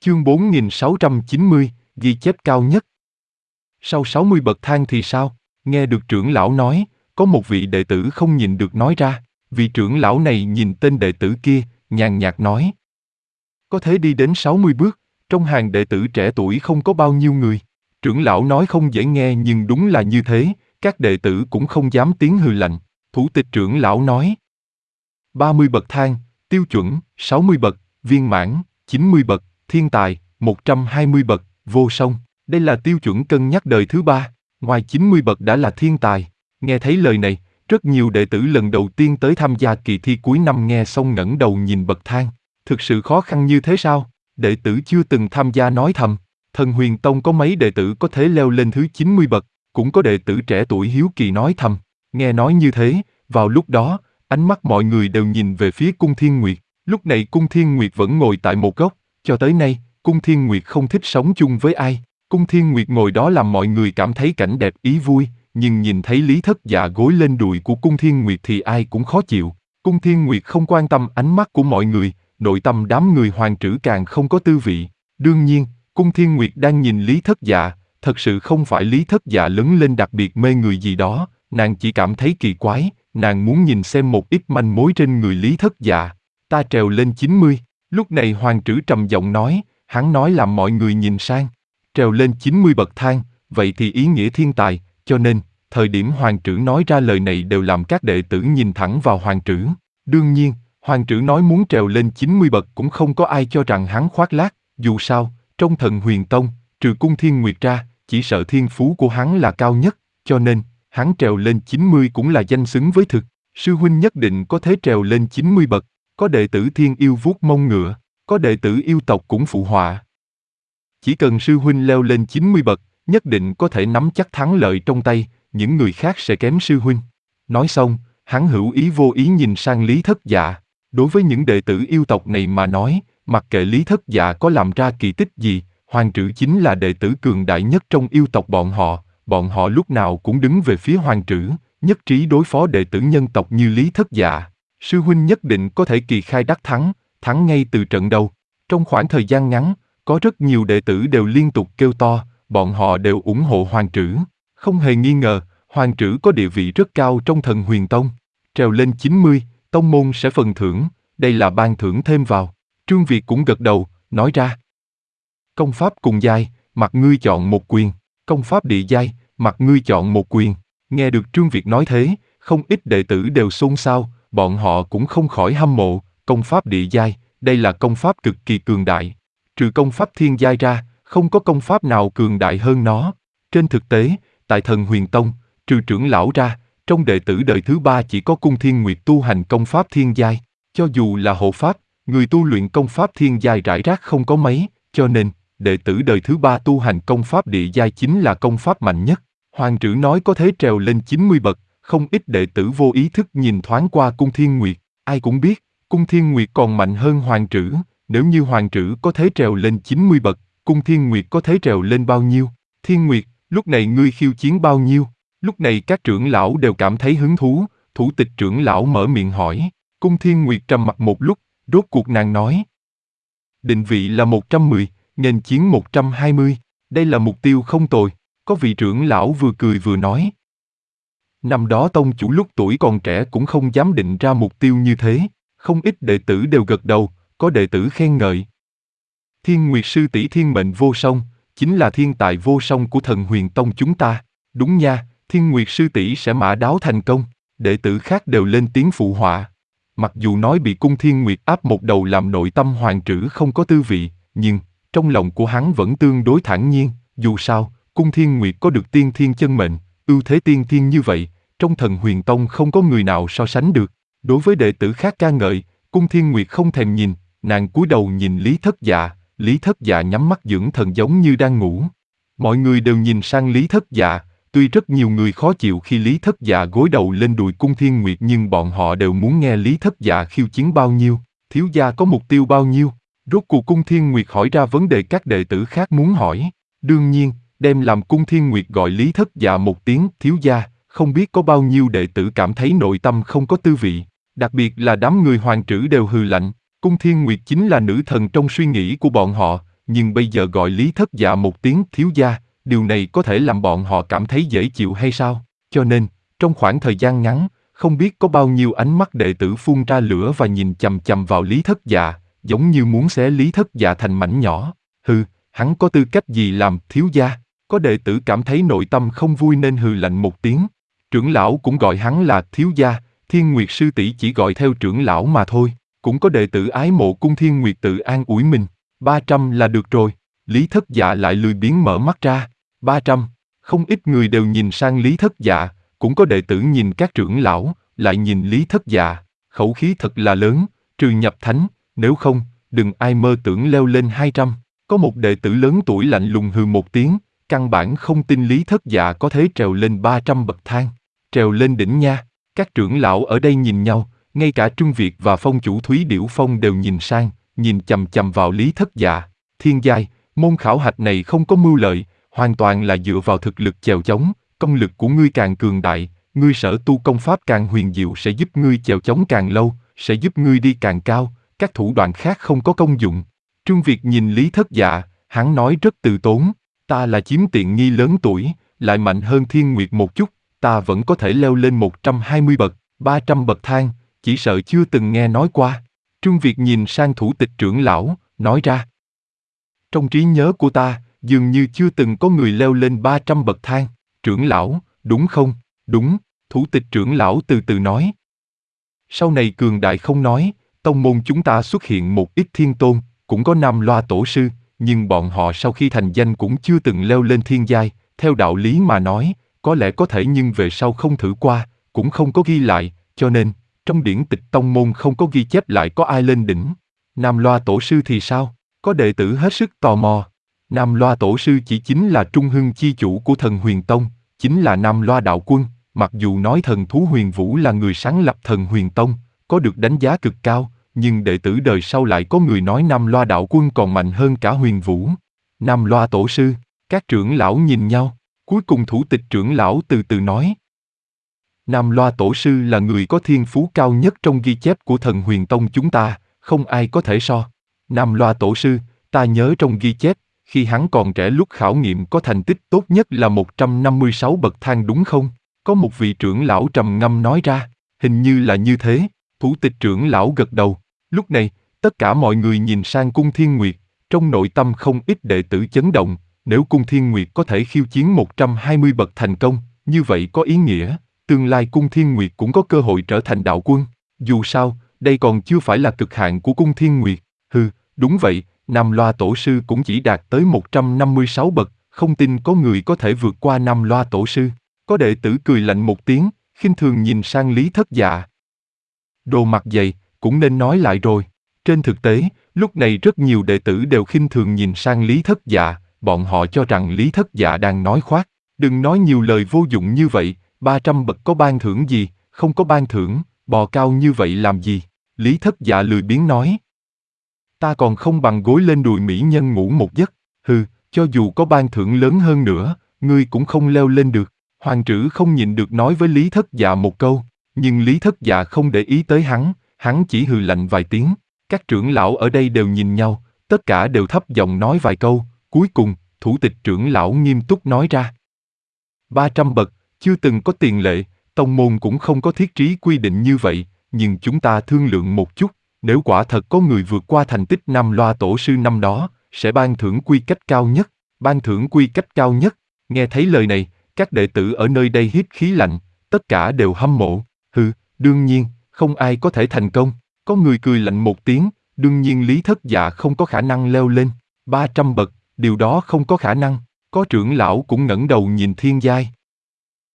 Chương 4690, ghi chép cao nhất. Sau 60 bậc thang thì sao? Nghe được trưởng lão nói, có một vị đệ tử không nhìn được nói ra. Vị trưởng lão này nhìn tên đệ tử kia, nhàn nhạt nói. Có thể đi đến 60 bước, trong hàng đệ tử trẻ tuổi không có bao nhiêu người. Trưởng lão nói không dễ nghe nhưng đúng là như thế, các đệ tử cũng không dám tiếng hừ lạnh. Thủ tịch trưởng lão nói. 30 bậc thang, tiêu chuẩn, 60 bậc, viên mãn, 90 bậc, thiên tài, 120 bậc, vô song. Đây là tiêu chuẩn cân nhắc đời thứ ba, ngoài 90 bậc đã là thiên tài. Nghe thấy lời này, rất nhiều đệ tử lần đầu tiên tới tham gia kỳ thi cuối năm nghe xong ngẩng đầu nhìn bậc thang. Thực sự khó khăn như thế sao? Đệ tử chưa từng tham gia nói thầm. Thần Huyền Tông có mấy đệ tử có thể leo lên thứ 90 bậc, cũng có đệ tử trẻ tuổi hiếu kỳ nói thầm. Nghe nói như thế, vào lúc đó, ánh mắt mọi người đều nhìn về phía Cung Thiên Nguyệt. Lúc này Cung Thiên Nguyệt vẫn ngồi tại một góc, cho tới nay, Cung Thiên Nguyệt không thích sống chung với ai. Cung Thiên Nguyệt ngồi đó làm mọi người cảm thấy cảnh đẹp ý vui, nhưng nhìn thấy Lý Thất Dạ gối lên đùi của Cung Thiên Nguyệt thì ai cũng khó chịu. Cung Thiên Nguyệt không quan tâm ánh mắt của mọi người, nội tâm đám người Hoàng Trữ càng không có tư vị. Đương nhiên, Cung Thiên Nguyệt đang nhìn Lý Thất Dạ, thật sự không phải Lý Thất Dạ lớn lên đặc biệt mê người gì đó, nàng chỉ cảm thấy kỳ quái, nàng muốn nhìn xem một ít manh mối trên người Lý Thất Dạ. Ta trèo lên 90, lúc này Hoàng Trữ trầm giọng nói, hắn nói làm mọi người nhìn sang. Trèo lên 90 bậc thang, vậy thì ý nghĩa thiên tài, cho nên, thời điểm Hoàng Trữ nói ra lời này đều làm các đệ tử nhìn thẳng vào Hoàng Trữ. Đương nhiên, Hoàng Trữ nói muốn trèo lên 90 bậc cũng không có ai cho rằng hắn khoác lác, dù sao, trong Thần Huyền Tông, trừ Cung Thiên Nguyệt ra, chỉ sợ thiên phú của hắn là cao nhất, cho nên, hắn trèo lên 90 cũng là danh xứng với thực. Sư huynh nhất định có thể trèo lên 90 bậc, có đệ tử thiên yêu vuốt mông ngựa, có đệ tử yêu tộc cũng phụ họa. Chỉ cần sư huynh leo lên 90 bậc, nhất định có thể nắm chắc thắng lợi trong tay, những người khác sẽ kém sư huynh. Nói xong, hắn hữu ý vô ý nhìn sang Lý Thất Dạ. Đối với những đệ tử yêu tộc này mà nói, mặc kệ Lý Thất Dạ có làm ra kỳ tích gì, Hoàng Trữ chính là đệ tử cường đại nhất trong yêu tộc bọn họ lúc nào cũng đứng về phía Hoàng Trữ, nhất trí đối phó đệ tử nhân tộc như Lý Thất Dạ. Sư huynh nhất định có thể kỳ khai đắc thắng ngay từ trận đầu. Trong khoảng thời gian ngắn, có rất nhiều đệ tử đều liên tục kêu to, bọn họ đều ủng hộ Hoàng Trữ. Không hề nghi ngờ, Hoàng Trữ có địa vị rất cao trong Thần Huyền Tông. Trèo lên 90, tông môn sẽ phần thưởng, đây là ban thưởng thêm vào. Trương Việt cũng gật đầu, nói ra. Công pháp cùng giai, mặc ngươi chọn một quyền. Công pháp địa giai, mặc ngươi chọn một quyền. Nghe được Trương Việt nói thế, không ít đệ tử đều xôn xao, bọn họ cũng không khỏi hâm mộ. Công pháp địa giai, đây là công pháp cực kỳ cường đại. Trừ công pháp thiên giai ra, không có công pháp nào cường đại hơn nó. Trên thực tế, tại Thần Huyền Tông, trừ trưởng lão ra, trong đệ tử đời thứ ba chỉ có Cung Thiên Nguyệt tu hành công pháp thiên giai. Cho dù là hộ pháp, người tu luyện công pháp thiên giai rải rác không có mấy, cho nên, đệ tử đời thứ ba tu hành công pháp địa giai chính là công pháp mạnh nhất. Hoàng Trữ nói có thể trèo lên 90 bậc, không ít đệ tử vô ý thức nhìn thoáng qua Cung Thiên Nguyệt. Ai cũng biết, Cung Thiên Nguyệt còn mạnh hơn Hoàng Trữ. Nếu như Hoàng Trữ có thể trèo lên 90 bậc, Cung Thiên Nguyệt có thể trèo lên bao nhiêu? Thiên Nguyệt, lúc này ngươi khiêu chiến bao nhiêu? Lúc này các trưởng lão đều cảm thấy hứng thú, thủ tịch trưởng lão mở miệng hỏi. Cung Thiên Nguyệt trầm mặc một lúc, rốt cuộc nàng nói. Định vị là 110, nghênh chiến 120, đây là mục tiêu không tồi. Có vị trưởng lão vừa cười vừa nói. Năm đó tông chủ lúc tuổi còn trẻ cũng không dám định ra mục tiêu như thế, không ít đệ tử đều gật đầu, có đệ tử khen ngợi. Thiên Nguyệt sư tỷ thiên mệnh vô song, chính là thiên tài vô song của Thần Huyền Tông chúng ta. Đúng nha, Thiên Nguyệt sư tỷ sẽ mã đáo thành công. Đệ tử khác đều lên tiếng phụ họa. Mặc dù nói bị Cung Thiên Nguyệt áp một đầu làm nội tâm Hoàng Trữ không có tư vị, nhưng trong lòng của hắn vẫn tương đối thản nhiên. Dù sao, Cung Thiên Nguyệt có được tiên thiên chân mệnh, ưu thế tiên thiên như vậy, trong Thần Huyền Tông không có người nào so sánh được. Đối với đệ tử khác ca ngợi, Cung Thiên Nguyệt không thèm nhìn, nàng cúi đầu nhìn Lý Thất Dạ. Lý Thất Dạ nhắm mắt dưỡng thần giống như đang ngủ. Mọi người đều nhìn sang Lý Thất Dạ, tuy rất nhiều người khó chịu khi Lý Thất Dạ gối đầu lên đùi Cung Thiên Nguyệt nhưng bọn họ đều muốn nghe Lý Thất Dạ khiêu chiến bao nhiêu, thiếu gia có mục tiêu bao nhiêu. Rốt cuộc Cung Thiên Nguyệt hỏi ra vấn đề các đệ tử khác muốn hỏi. Đương nhiên, đem làm Cung Thiên Nguyệt gọi Lý Thất Dạ một tiếng thiếu gia, không biết có bao nhiêu đệ tử cảm thấy nội tâm không có tư vị. Đặc biệt là đám người Hoàng Trữ đều hừ lạnh. Cung Thiên Nguyệt chính là nữ thần trong suy nghĩ của bọn họ, nhưng bây giờ gọi Lý Thất Dạ một tiếng thiếu gia, điều này có thể làm bọn họ cảm thấy dễ chịu hay sao? Cho nên, trong khoảng thời gian ngắn, không biết có bao nhiêu ánh mắt đệ tử phun ra lửa và nhìn chằm chằm vào Lý Thất Dạ, giống như muốn xé Lý Thất Dạ thành mảnh nhỏ. Hừ, hắn có tư cách gì làm thiếu gia? Có đệ tử cảm thấy nội tâm không vui nên hừ lạnh một tiếng. Trưởng lão cũng gọi hắn là thiếu gia, Thiên Nguyệt sư tỷ chỉ gọi theo trưởng lão mà thôi. Cũng có đệ tử ái mộ cung Thiên Nguyệt tự an ủi mình. 300 là được rồi. Lý Thất Dạ lại lười biếng mở mắt ra. 300. Không ít người đều nhìn sang Lý Thất Dạ, cũng có đệ tử nhìn các trưởng lão, lại nhìn Lý Thất Dạ. Khẩu khí thật là lớn, trừ nhập thánh, nếu không, đừng ai mơ tưởng leo lên 200. Có một đệ tử lớn tuổi lạnh lùng hừ một tiếng, căn bản không tin Lý Thất Dạ có thể trèo lên 300 bậc thang. Trèo lên đỉnh nha. Các trưởng lão ở đây nhìn nhau, ngay cả Trung Việt và phong chủ Thúy Điểu Phong đều nhìn sang, nhìn chằm chằm vào Lý Thất Dạ. Thiên giai, môn khảo hạch này không có mưu lợi, hoàn toàn là dựa vào thực lực chèo chống, công lực của ngươi càng cường đại, ngươi sở tu công pháp càng huyền diệu sẽ giúp ngươi chèo chống càng lâu, sẽ giúp ngươi đi càng cao, các thủ đoạn khác không có công dụng. Trung Việt nhìn Lý Thất Dạ, hắn nói rất từ tốn, ta là chiếm tiện nghi lớn tuổi, lại mạnh hơn Thiên Nguyệt một chút, ta vẫn có thể leo lên 120 bậc, 300 bậc thang, chỉ sợ chưa từng nghe nói qua. Trung Việt nhìn sang thủ tịch trưởng lão, nói ra. Trong trí nhớ của ta, dường như chưa từng có người leo lên 300 bậc thang. Trưởng lão, đúng không? Đúng, thủ tịch trưởng lão từ từ nói. Sau này cường đại không nói, tông môn chúng ta xuất hiện một ít thiên tôn, cũng có Nam Loa tổ sư, nhưng bọn họ sau khi thành danh cũng chưa từng leo lên thiên giai, theo đạo lý mà nói, có lẽ có thể nhưng về sau không thử qua, cũng không có ghi lại, cho nên, trong điển tịch tông môn không có ghi chép lại có ai lên đỉnh. Nam Loa tổ sư thì sao? Có đệ tử hết sức tò mò. Nam Loa tổ sư chỉ chính là trung hưng chi chủ của thần Huyền Tông, chính là Nam Loa đạo quân, mặc dù nói thần thú Huyền Vũ là người sáng lập thần Huyền Tông, có được đánh giá cực cao, nhưng đệ tử đời sau lại có người nói Nam Loa đạo quân còn mạnh hơn cả Huyền Vũ. Nam Loa tổ sư, các trưởng lão nhìn nhau, cuối cùng thủ tịch trưởng lão từ từ nói. Nam Loa tổ sư là người có thiên phú cao nhất trong ghi chép của thần Huyền Tông chúng ta, không ai có thể so. Nam Loa tổ sư, ta nhớ trong ghi chép, khi hắn còn trẻ lúc khảo nghiệm có thành tích tốt nhất là 156 bậc thang đúng không? Có một vị trưởng lão trầm ngâm nói ra, hình như là như thế, thủ tịch trưởng lão gật đầu. Lúc này, tất cả mọi người nhìn sang cung Thiên Nguyệt, trong nội tâm không ít đệ tử chấn động, nếu cung Thiên Nguyệt có thể khiêu chiến 120 bậc thành công, như vậy có ý nghĩa, tương lai cung Thiên Nguyệt cũng có cơ hội trở thành đạo quân. Dù sao, đây còn chưa phải là cực hạn của cung Thiên Nguyệt. Hừ, đúng vậy, Nam Loa tổ sư cũng chỉ đạt tới 156 bậc, không tin có người có thể vượt qua Nam Loa tổ sư. Có đệ tử cười lạnh một tiếng, khinh thường nhìn sang Lý Thất Dạ. Đồ mặt dày, cũng nên nói lại rồi. Trên thực tế, lúc này rất nhiều đệ tử đều khinh thường nhìn sang Lý Thất Dạ, bọn họ cho rằng Lý Thất Dạ đang nói khoác. Đừng nói nhiều lời vô dụng như vậy, 300 bậc có ban thưởng gì, không có ban thưởng, bò cao như vậy làm gì? Lý Thất Dạ lười biếng nói. Ta còn không bằng gối lên đùi mỹ nhân ngủ một giấc, hừ, cho dù có ban thưởng lớn hơn nữa, ngươi cũng không leo lên được. Hoàng Trữ không nhịn được nói với Lý Thất Dạ một câu, nhưng Lý Thất Dạ không để ý tới hắn chỉ hừ lạnh vài tiếng. Các trưởng lão ở đây đều nhìn nhau, tất cả đều thấp giọng nói vài câu, cuối cùng, thủ tịch trưởng lão nghiêm túc nói ra. 300 bậc, chưa từng có tiền lệ, tông môn cũng không có thiết trí quy định như vậy, nhưng chúng ta thương lượng một chút, nếu quả thật có người vượt qua thành tích Nam Loa tổ sư năm đó, sẽ ban thưởng quy cách cao nhất, ban thưởng quy cách cao nhất. Nghe thấy lời này, các đệ tử ở nơi đây hít khí lạnh, tất cả đều hâm mộ. Hừ, đương nhiên, không ai có thể thành công. Có người cười lạnh một tiếng, đương nhiên Lý Thất Dạ không có khả năng leo lên 300 bậc, điều đó không có khả năng. Có trưởng lão cũng ngẩng đầu nhìn thiên giai.